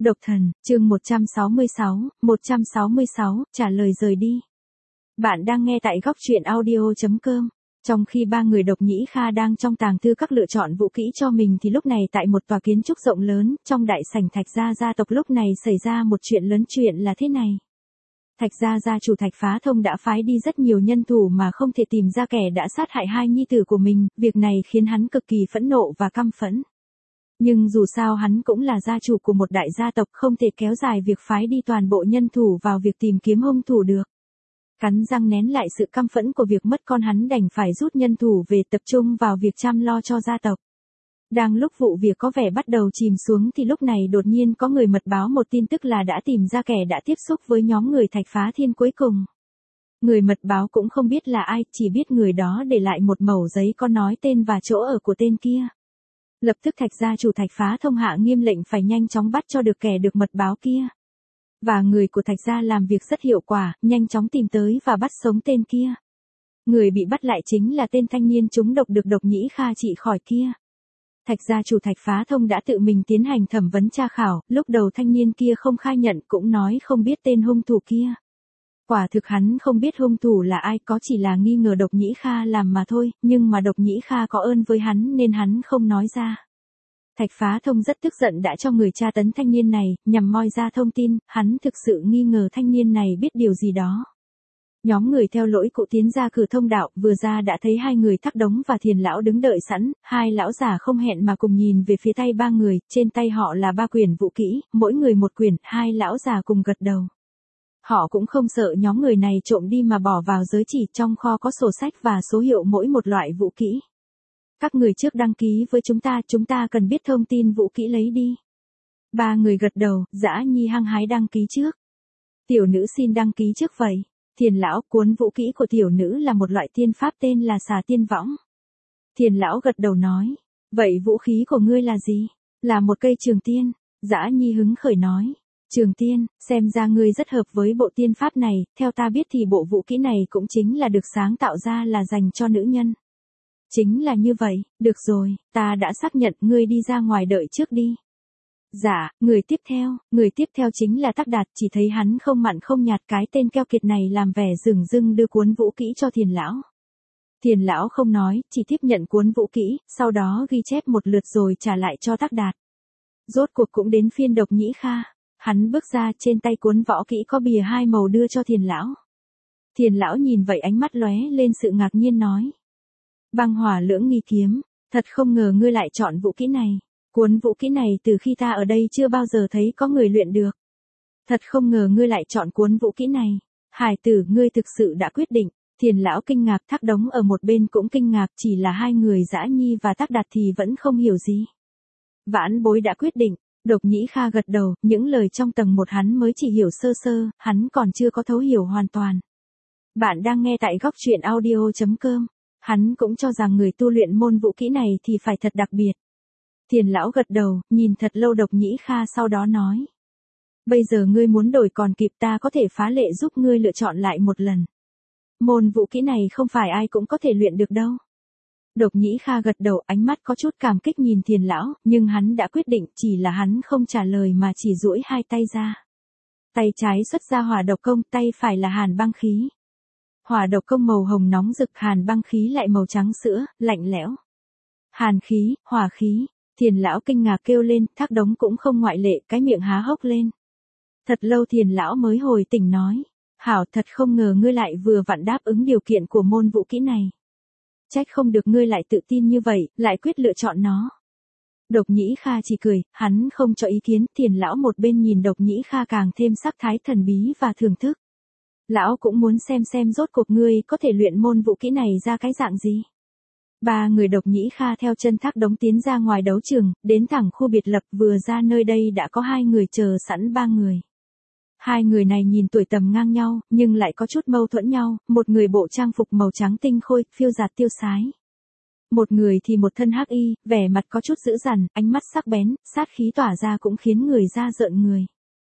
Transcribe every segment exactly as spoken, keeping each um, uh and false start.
Độc thần, chương một trăm sáu mươi sáu, một trăm sáu mươi sáu, trả lời rời đi. Bạn đang nghe tại góc truyện audio chấm com. Trong khi ba người Độc Nhĩ Kha đang trong tàng thư các lựa chọn vũ kỹ cho mình thì lúc này tại một tòa kiến trúc rộng lớn, trong đại sảnh Thạch gia gia tộc lúc này xảy ra một chuyện lớn. Chuyện là thế này. Thạch gia gia chủ Thạch Phá Thông đã phái đi rất nhiều nhân thủ mà không thể tìm ra kẻ đã sát hại hai nhi tử của mình, việc này khiến hắn cực kỳ phẫn nộ và căm phẫn. Nhưng dù sao hắn cũng là gia chủ của một đại gia tộc, không thể kéo dài việc phái đi toàn bộ nhân thủ vào việc tìm kiếm hung thủ được. Cắn răng nén lại sự căm phẫn của việc mất con, hắn đành phải rút nhân thủ về tập trung vào việc chăm lo cho gia tộc. Đang lúc vụ việc có vẻ bắt đầu chìm xuống thì lúc này đột nhiên có người mật báo một tin tức là đã tìm ra kẻ đã tiếp xúc với nhóm người Thạch Phá Thiên cuối cùng. Người mật báo cũng không biết là ai, chỉ biết người đó để lại một mẩu giấy có nói tên và chỗ ở của tên kia. Lập tức Thạch gia chủ Thạch Phá Thông hạ nghiêm lệnh phải nhanh chóng bắt cho được kẻ được mật báo kia. Và người của Thạch gia làm việc rất hiệu quả, nhanh chóng tìm tới và bắt sống tên kia. Người bị bắt lại chính là tên thanh niên trúng độc được Độc Nhĩ Kha trị khỏi kia. Thạch gia chủ Thạch Phá Thông đã tự mình tiến hành thẩm vấn tra khảo, lúc đầu thanh niên kia không khai nhận, cũng nói không biết tên hung thủ kia. Quả thực hắn không biết hung thủ là ai, có chỉ là nghi ngờ Độc Nhĩ Kha làm mà thôi, nhưng mà Độc Nhĩ Kha có ơn với hắn nên hắn không nói ra. Thạch Phá Thông rất tức giận đã cho người tra tấn thanh niên này, nhằm moi ra thông tin, hắn thực sự nghi ngờ thanh niên này biết điều gì đó. Nhóm người theo lỗi cụ tiến ra cửa thông đạo, vừa ra đã thấy hai người Thác Đống và Thiền lão đứng đợi sẵn, hai lão già không hẹn mà cùng nhìn về phía tay ba người, trên tay họ là ba quyển vũ kỹ, mỗi người một quyển, hai lão già cùng gật đầu. Họ cũng không sợ nhóm người này trộm đi mà bỏ vào giới chỉ, trong kho có sổ sách và số hiệu mỗi một loại vũ kỹ. Các người trước đăng ký với chúng ta, chúng ta cần biết thông tin vũ kỹ lấy đi. Ba người gật đầu, Dã Nhi hăng hái đăng ký trước. Tiểu nữ xin đăng ký trước vậy. Thiền lão, cuốn vũ kỹ của tiểu nữ là một loại tiên pháp tên là Xà Tiên Võng. Thiền lão gật đầu nói, vậy vũ khí của ngươi là gì? Là một cây trường tiên. Dã Nhi hứng khởi nói. Trường tiên, xem ra ngươi rất hợp với bộ tiên pháp này, theo ta biết thì bộ vũ kỹ này cũng chính là được sáng tạo ra là dành cho nữ nhân. Chính là như vậy, được rồi, ta đã xác nhận, ngươi đi ra ngoài đợi trước đi. Dạ, người tiếp theo, người tiếp theo chính là Tắc Đạt, chỉ thấy hắn không mặn không nhạt, cái tên keo kiệt này làm vẻ dửng dưng đưa cuốn vũ kỹ cho Thiền lão. Thiền lão không nói, chỉ tiếp nhận cuốn vũ kỹ, sau đó ghi chép một lượt rồi trả lại cho Tắc Đạt. Rốt cuộc cũng đến phiên Độc Nhĩ Kha. Hắn bước ra, trên tay cuốn võ kỹ có bìa hai màu đưa cho Thiền lão. Thiền lão nhìn vậy ánh mắt lóe lên sự ngạc nhiên nói. Băng hỏa lưỡng nghi kiếm, thật không ngờ ngươi lại chọn vũ kỹ này. Cuốn vũ kỹ này từ khi ta ở đây chưa bao giờ thấy có người luyện được. Thật không ngờ ngươi lại chọn cuốn vũ kỹ này. Hải tử, ngươi thực sự đã quyết định. Thiền lão kinh ngạc, Thác Đống ở một bên cũng kinh ngạc, chỉ là hai người Dã Nhi và Tắc Đạt thì vẫn không hiểu gì. Vãn bối đã quyết định. Độc Nhĩ Kha gật đầu, những lời trong tầng một hắn mới chỉ hiểu sơ sơ, hắn còn chưa có thấu hiểu hoàn toàn. Bạn đang nghe tại góc truyện audio chấm com. Hắn cũng cho rằng người tu luyện môn vũ kỹ này thì phải thật đặc biệt. Thiền lão gật đầu, nhìn thật lâu Độc Nhĩ Kha sau đó nói. Bây giờ ngươi muốn đổi còn kịp, ta có thể phá lệ giúp ngươi lựa chọn lại một lần. Môn vũ kỹ này không phải ai cũng có thể luyện được đâu. Độc Nhĩ Kha gật đầu, ánh mắt có chút cảm kích nhìn Thiền lão, nhưng hắn đã quyết định, chỉ là hắn không trả lời mà chỉ duỗi hai tay ra. Tay trái xuất ra hỏa độc công, tay phải là hàn băng khí. Hỏa độc công màu hồng nóng rực, hàn băng khí lại màu trắng sữa, lạnh lẽo. Hàn khí, hỏa khí, Thiền lão kinh ngạc kêu lên, Thác Đống cũng không ngoại lệ, cái miệng há hốc lên. Thật lâu Thiền lão mới hồi tỉnh nói, hảo, thật không ngờ ngươi lại vừa vặn đáp ứng điều kiện của môn vũ kỹ này. Trách không được ngươi lại tự tin như vậy, lại quyết lựa chọn nó. Độc Nhĩ Kha chỉ cười, hắn không cho ý kiến, Thiền lão một bên nhìn Độc Nhĩ Kha càng thêm sắc thái thần bí và thưởng thức. Lão cũng muốn xem xem rốt cuộc ngươi có thể luyện môn vũ kỹ này ra cái dạng gì. Ba người Độc Nhĩ Kha theo chân Thác Đống tiến ra ngoài đấu trường, đến thẳng khu biệt lập, vừa ra nơi đây đã có hai người chờ sẵn ba người. Hai người này nhìn tuổi tầm ngang nhau, nhưng lại có chút mâu thuẫn nhau, một người bộ trang phục màu trắng tinh khôi, phiêu dạt tiêu sái. Một người thì một thân hắc y, vẻ mặt có chút dữ dằn, ánh mắt sắc bén, sát khí tỏa ra cũng khiến người ra rợn người.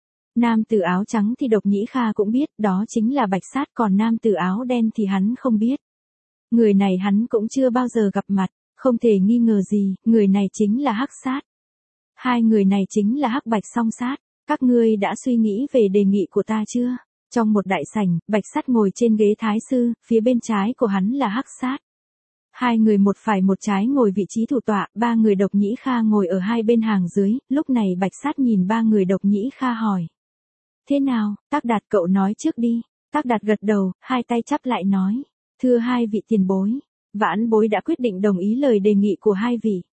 Nam tử áo trắng thì Độc Nhĩ Kha cũng biết, đó chính là Bạch Sát, còn nam tử áo đen thì hắn không biết. Người này hắn cũng chưa bao giờ gặp mặt, không thể nghi ngờ gì, người này chính là Hắc Sát. Hai người này chính là Hắc Bạch song sát. Các ngươi đã suy nghĩ về đề nghị của ta chưa? Trong một đại sảnh, Bạch Sắt ngồi trên ghế thái sư, phía bên trái của hắn là Hắc Sát. Hai người một phải một trái ngồi vị trí thủ tọa, ba người Độc Nhĩ Kha ngồi ở hai bên hàng dưới, lúc này Bạch Sắt nhìn ba người Độc Nhĩ Kha hỏi. Thế nào, Tác Đạt cậu nói trước đi. Tác Đạt gật đầu, hai tay chắp lại nói. Thưa hai vị tiền bối, vãn bối đã quyết định đồng ý lời đề nghị của hai vị.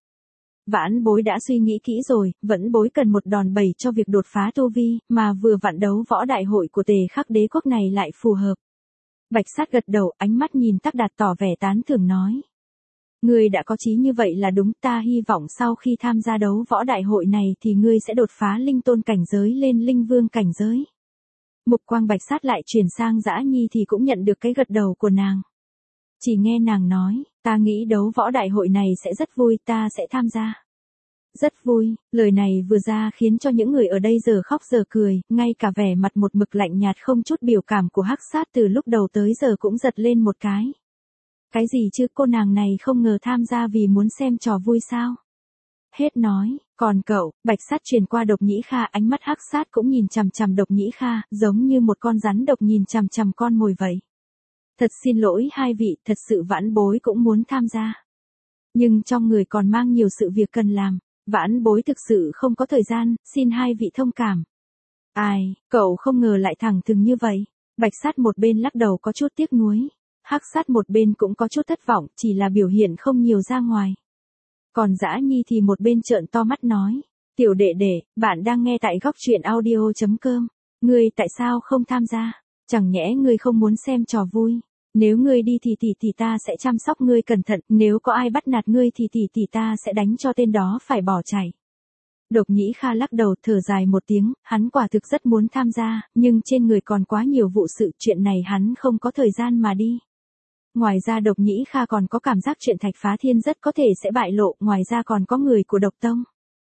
Vãn bối đã suy nghĩ kỹ rồi, vẫn bối cần một đòn bẩy cho việc đột phá tu vi, mà vừa vặn đấu võ đại hội của Tề Khắc Đế quốc này lại phù hợp. Bạch Sát gật đầu, ánh mắt nhìn Tác Đạt tỏ vẻ tán thưởng nói. Ngươi đã có chí như vậy là đúng, ta hy vọng sau khi tham gia đấu võ đại hội này thì ngươi sẽ đột phá linh tôn cảnh giới lên linh vương cảnh giới. Mục quang Bạch Sát lại chuyển sang Dã Nhi thì cũng nhận được cái gật đầu của nàng. Chỉ nghe nàng nói, ta nghĩ đấu võ đại hội này sẽ rất vui, ta sẽ tham gia. Rất vui, lời này vừa ra khiến cho những người ở đây giờ khóc giờ cười, ngay cả vẻ mặt một mực lạnh nhạt không chút biểu cảm của Hắc Sát từ lúc đầu tới giờ cũng giật lên một cái. Cái gì chứ, cô nàng này không ngờ tham gia vì muốn xem trò vui sao? Hết nói, còn cậu, Bạch Sát truyền qua Độc Nhĩ Kha, ánh mắt Hắc Sát cũng nhìn chằm chằm Độc Nhĩ Kha, giống như một con rắn độc nhìn chằm chằm con mồi vậy. Thật xin lỗi hai vị, thật sự vãn bối cũng muốn tham gia. Nhưng trong người còn mang nhiều sự việc cần làm, vãn bối thực sự không có thời gian, xin hai vị thông cảm. Ai, cậu không ngờ lại thẳng thừng như vậy. Bạch Sát một bên lắc đầu có chút tiếc nuối. Hắc Sát một bên cũng có chút thất vọng, chỉ là biểu hiện không nhiều ra ngoài. Còn Dã Nhi thì một bên trợn to mắt nói. Tiểu đệ đệ, bạn đang nghe tại góc truyện audio chấm com. Ngươi tại sao không tham gia? Chẳng nhẽ ngươi không muốn xem trò vui? Nếu ngươi đi thì tỷ tỷ ta sẽ chăm sóc ngươi cẩn thận, nếu có ai bắt nạt ngươi thì tỷ tỷ ta sẽ đánh cho tên đó phải bỏ chạy. Độc Nhĩ Kha lắc đầu thở dài một tiếng, hắn quả thực rất muốn tham gia, nhưng trên người còn quá nhiều vụ sự, chuyện này hắn không có thời gian mà đi. Ngoài ra Độc Nhĩ Kha còn có cảm giác chuyện Thạch Phá Thiên rất có thể sẽ bại lộ, ngoài ra còn có người của Độc Tông.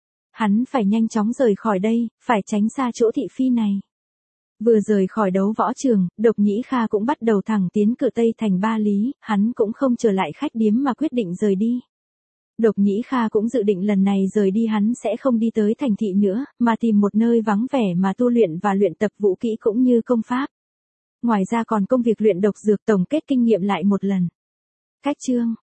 Hắn phải nhanh chóng rời khỏi đây, phải tránh xa chỗ thị phi này. Vừa rời khỏi đấu võ trường, Độc Nhĩ Kha cũng bắt đầu thẳng tiến cự Tây thành Ba Lý, hắn cũng không trở lại khách điếm mà quyết định rời đi. Độc Nhĩ Kha cũng dự định lần này rời đi hắn sẽ không đi tới thành thị nữa, mà tìm một nơi vắng vẻ mà tu luyện và luyện tập vũ kỹ cũng như công pháp. Ngoài ra còn công việc luyện độc dược tổng kết kinh nghiệm lại một lần. Cách chương